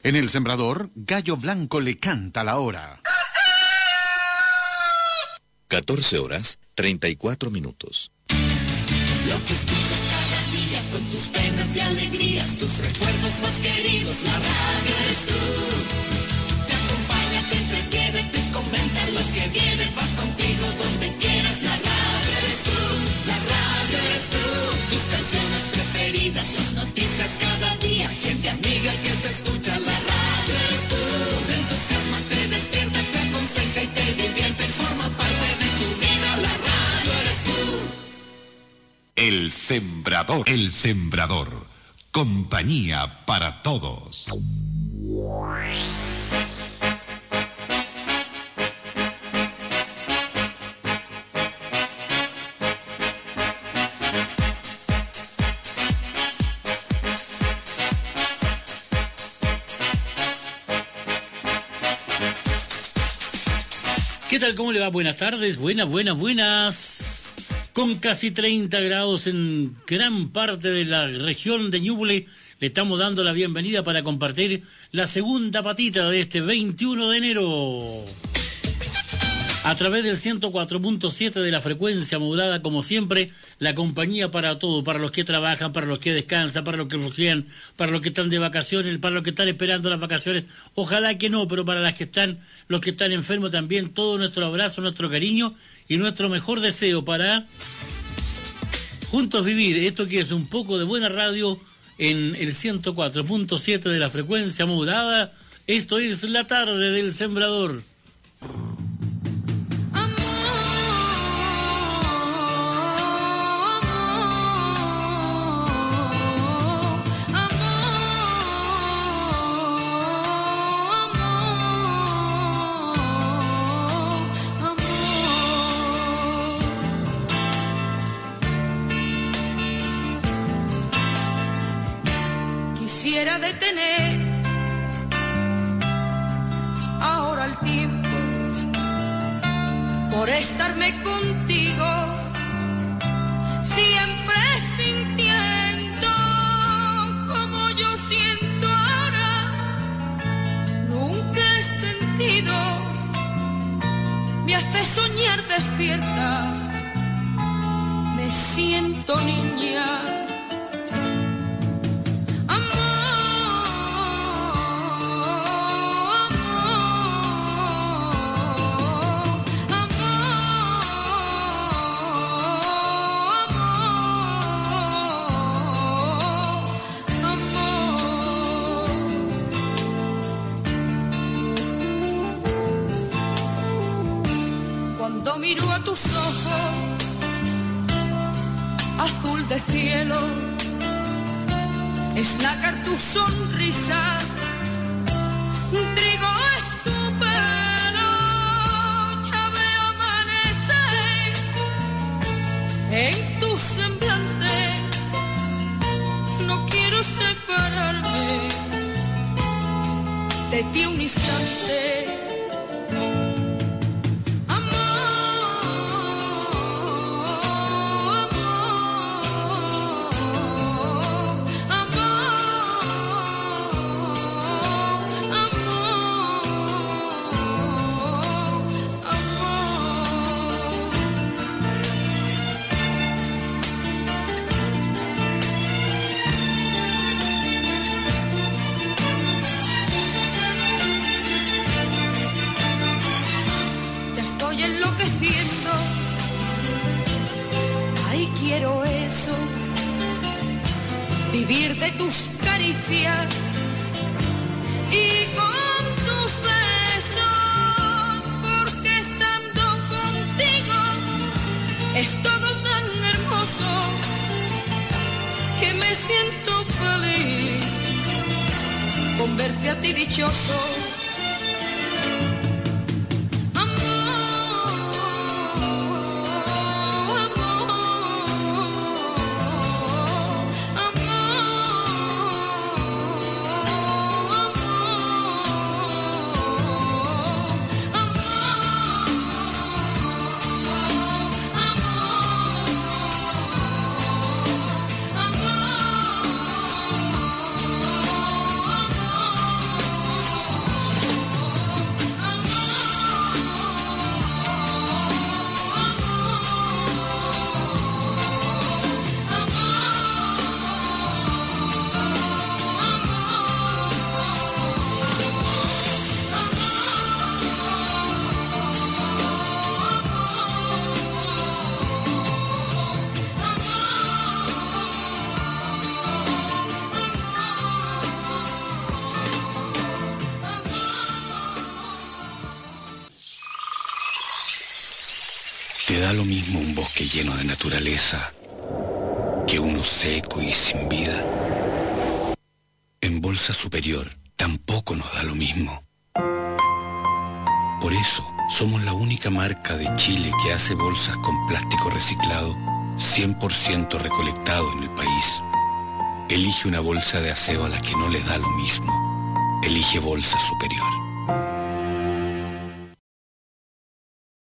En El Sembrador, Gallo Blanco le canta la hora. 14:34. Lo que escuchas cada día con tus penas y alegrías, tus recuerdos más queridos, la radio eres tú. Te acompaña, te entretiene, te comenta lo que viene, vas contigo donde quieras, la radio eres tú, la radio eres tú. Tus canciones preferidas, las noticias cada día, gente amiga que te escucha, la radio eres tú. Te entusiasma, te despierta, te aconseja y te divierte, forma parte de tu vida, la radio eres tú. El Sembrador. El Sembrador. Compañía para todos. ¿Qué tal? ¿Cómo le va? Buenas tardes. Buenas. Con casi 30 grados en gran parte de la región de Ñuble, le estamos dando la bienvenida para compartir la segunda patita de este 21 de enero. A través del 104.7 de la frecuencia modulada, como siempre, la compañía para todo, para los que trabajan, para los que descansan, para los que flojean, para los que están de vacaciones, para los que están esperando las vacaciones. Ojalá que no, pero para los que están enfermos también, todo nuestro abrazo, nuestro cariño y nuestro mejor deseo para juntos vivir esto que es un poco de buena radio en el 104.7 de la frecuencia modulada. Esto es la tarde del Sembrador. Quisiera detener ahora el tiempo por estarme contigo, siempre sintiendo como yo siento ahora. Nunca he sentido, me hace soñar despierta, me siento niña. Cuando miro a tus ojos, azul de cielo, es nácar tu sonrisa, trigo es tu pelo, ya veo amanecer en tu semblante, no quiero separarme de ti un instante. Quiero eso, vivir de tus caricias y con tus besos, porque estando contigo es todo tan hermoso que me siento feliz con verte a ti dichoso. Le da lo mismo un bosque lleno de naturaleza que uno seco y sin vida. En Bolsa Superior tampoco nos da lo mismo. Por eso somos la única marca de Chile que hace bolsas con plástico reciclado 100% recolectado en el país. Elige una bolsa de aseo a la que no le da lo mismo. Elige Bolsa Superior.